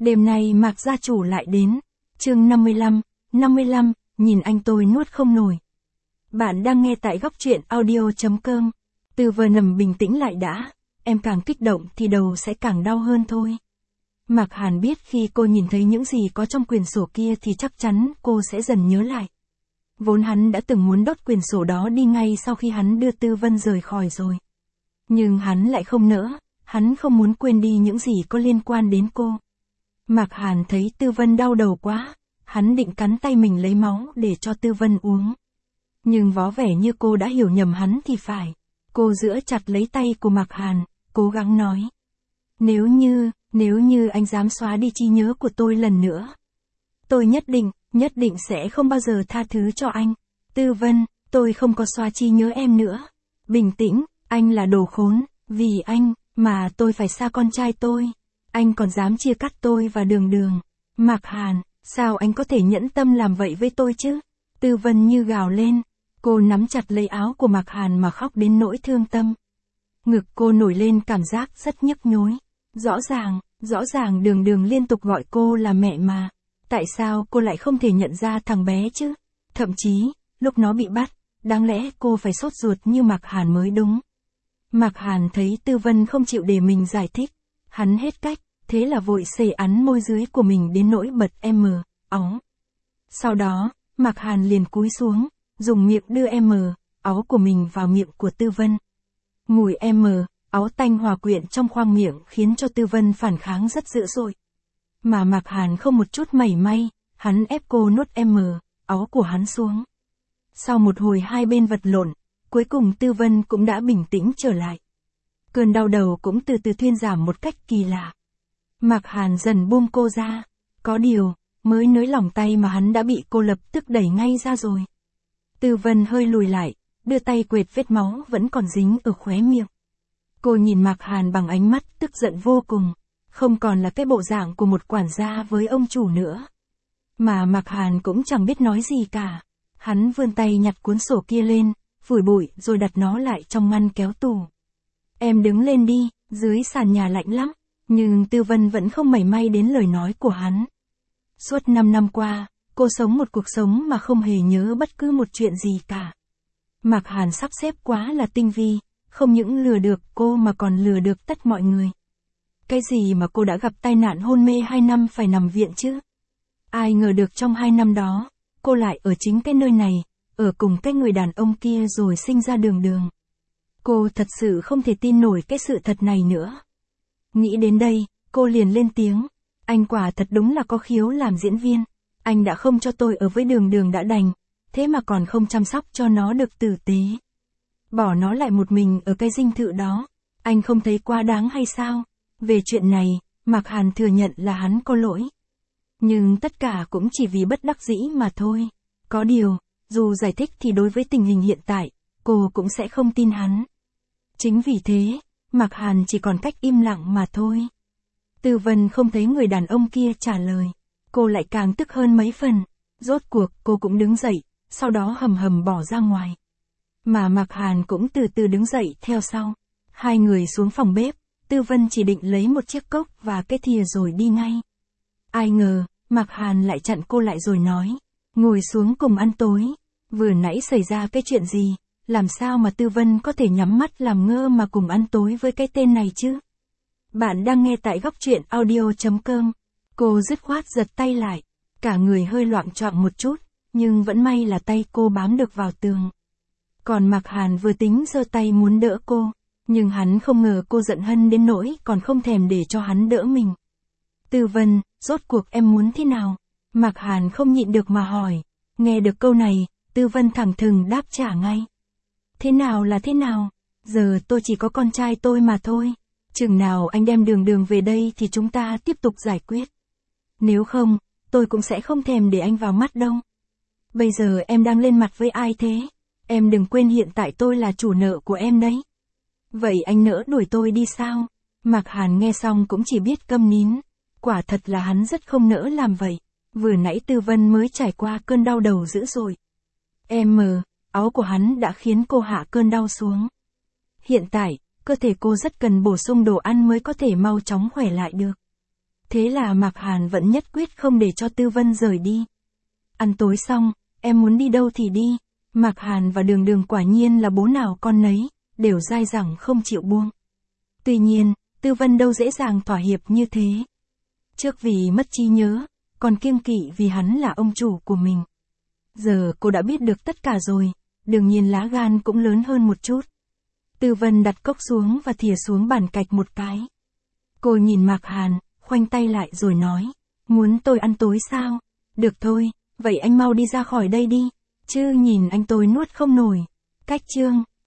Đêm nay Mạc gia chủ lại đến. Chương 55, nhìn anh tôi nuốt không nổi. Bạn đang nghe tại góc truyện audio.com. Từ vừa nằm bình tĩnh lại đã, em càng kích động thì đầu sẽ càng đau hơn thôi. Mạc Hàn biết khi cô nhìn thấy những gì có trong quyển sổ kia thì chắc chắn cô sẽ dần nhớ lại. Vốn hắn đã từng muốn đốt quyển sổ đó đi ngay sau khi hắn đưa Tư Vân rời khỏi rồi. Nhưng hắn lại không nỡ, hắn không muốn quên đi những gì có liên quan đến cô. Mạc Hàn thấy Tư Vân đau đầu quá, hắn định cắn tay mình lấy máu để cho Tư Vân uống. Nhưng vó vẻ như cô đã hiểu nhầm hắn thì phải. Cô giữ chặt lấy tay của Mạc Hàn, cố gắng nói. Nếu như anh dám xóa đi trí nhớ của tôi lần nữa, tôi nhất định sẽ không bao giờ tha thứ cho anh. Tư Vân, tôi không có xóa trí nhớ em nữa. Bình tĩnh, anh là đồ khốn, vì anh mà tôi phải xa con trai tôi. Anh còn dám chia cắt tôi và Đường. Mạc Hàn, sao anh có thể nhẫn tâm làm vậy với tôi chứ? Tư Vân như gào lên, cô nắm chặt lấy áo của Mạc Hàn mà khóc đến nỗi thương tâm. Ngực cô nổi lên cảm giác rất nhức nhối. Rõ ràng Đường liên tục gọi cô là mẹ mà. Tại sao cô lại không thể nhận ra thằng bé chứ? Thậm chí, lúc nó bị bắt, đáng lẽ cô phải sốt ruột như Mạc Hàn mới đúng. Mạc Hàn thấy Tư Vân không chịu để mình giải thích. Hắn hết cách, thế là vội xề ắn môi dưới của mình đến nỗi bật áo. Sau đó, Mạc Hàn liền cúi xuống, dùng miệng đưa áo của mình vào miệng của Tư Vân. Mùi áo tanh hòa quyện trong khoang miệng khiến cho Tư Vân phản kháng rất dữ dội. Mà Mạc Hàn không một chút mảy may, hắn ép cô nuốt áo của hắn xuống. Sau một hồi hai bên vật lộn, cuối cùng Tư Vân cũng đã bình tĩnh trở lại. Cơn đau đầu cũng từ từ thuyên giảm một cách kỳ lạ. Mạc Hàn dần buông cô ra, có điều, mới nới lỏng tay mà hắn đã bị cô lập tức đẩy ngay ra rồi. Tư Vân hơi lùi lại, đưa tay quệt vết máu vẫn còn dính ở khóe miệng. Cô nhìn Mạc Hàn bằng ánh mắt tức giận vô cùng, không còn là cái bộ dạng của một quản gia với ông chủ nữa. Mà Mạc Hàn cũng chẳng biết nói gì cả. Hắn vươn tay nhặt cuốn sổ kia lên, phủi bụi rồi đặt nó lại trong ngăn kéo tủ. Em đứng lên đi, dưới sàn nhà lạnh lắm. Nhưng Tư Vân vẫn không mảy may đến lời nói của hắn. Suốt 5 năm qua, cô sống một cuộc sống mà không hề nhớ bất cứ một chuyện gì cả. Mạc Hàn sắp xếp quá là tinh vi, không những lừa được cô mà còn lừa được tất mọi người. Cái gì mà cô đã gặp tai nạn hôn mê 2 năm phải nằm viện chứ? Ai ngờ được trong 2 năm đó, cô lại ở chính cái nơi này, ở cùng cái người đàn ông kia rồi sinh ra Đường. Cô thật sự không thể tin nổi cái sự thật này nữa. Nghĩ đến đây, cô liền lên tiếng. Anh quả thật đúng là có khiếu làm diễn viên. Anh đã không cho tôi ở với Đường đã đành, thế mà còn không chăm sóc cho nó được tử tế. Bỏ nó lại một mình ở cái dinh thự đó. Anh không thấy quá đáng hay sao? Về chuyện này, Mạc Hàn thừa nhận là hắn có lỗi. Nhưng tất cả cũng chỉ vì bất đắc dĩ mà thôi. Có điều, dù giải thích thì đối với tình hình hiện tại, cô cũng sẽ không tin hắn. Chính vì thế, Mạc Hàn chỉ còn cách im lặng mà thôi. Tư Vân không thấy người đàn ông kia trả lời. Cô lại càng tức hơn mấy phần. Rốt cuộc cô cũng đứng dậy, sau đó hầm bỏ ra ngoài. Mà Mạc Hàn cũng từ từ đứng dậy theo sau. Hai người xuống phòng bếp, Tư Vân chỉ định lấy một chiếc cốc và cái thìa rồi đi ngay. Ai ngờ, Mạc Hàn lại chặn cô lại rồi nói. Ngồi xuống cùng ăn tối. Vừa nãy xảy ra cái chuyện gì? Làm sao mà Tư Vân có thể nhắm mắt làm ngơ mà cùng ăn tối với cái tên này chứ? Bạn đang nghe tại góc truyện audio.com. Cô dứt khoát giật tay lại. Cả người hơi loạng choạng một chút, nhưng vẫn may là tay cô bám được vào tường. Còn Mạc Hàn vừa tính giơ tay muốn đỡ cô, nhưng hắn không ngờ cô giận hân đến nỗi còn không thèm để cho hắn đỡ mình. Tư Vân, rốt cuộc em muốn thế nào? Mạc Hàn không nhịn được mà hỏi. Nghe được câu này, Tư Vân thẳng thừng đáp trả ngay. Thế nào là thế nào? Giờ tôi chỉ có con trai tôi mà thôi. Chừng nào anh đem Đường về đây thì chúng ta tiếp tục giải quyết. Nếu không, tôi cũng sẽ không thèm để anh vào mắt đâu. Bây giờ em đang lên mặt với ai thế? Em đừng quên hiện tại tôi là chủ nợ của em đấy. Vậy anh nỡ đuổi tôi đi sao? Mạc Hàn nghe xong cũng chỉ biết câm nín. Quả thật là hắn rất không nỡ làm vậy. Vừa nãy Tư Vân mới trải qua cơn đau đầu dữ dội. Áo của hắn đã khiến cô hạ cơn đau xuống. Hiện tại, cơ thể cô rất cần bổ sung đồ ăn mới có thể mau chóng khỏe lại được. Thế là Mạc Hàn vẫn nhất quyết không để cho Tư Vân rời đi. Ăn tối xong, em muốn đi đâu thì đi. Mạc Hàn và Đường Đường quả nhiên là bố nào con nấy, đều dai dẳng không chịu buông. Tuy nhiên, Tư Vân đâu dễ dàng thỏa hiệp như thế. Trước vì mất trí nhớ, còn kiêng kỵ vì hắn là ông chủ của mình. Giờ cô đã biết được tất cả rồi, đương nhiên lá gan cũng lớn hơn một chút. Tư Vân đặt cốc xuống và thìa xuống bàn cạch một cái. Cô nhìn Mạc Hàn, khoanh tay lại rồi nói, muốn tôi ăn tối sao? Được thôi, vậy anh mau đi ra khỏi đây đi, chứ nhìn anh tôi nuốt không nổi. Cách chương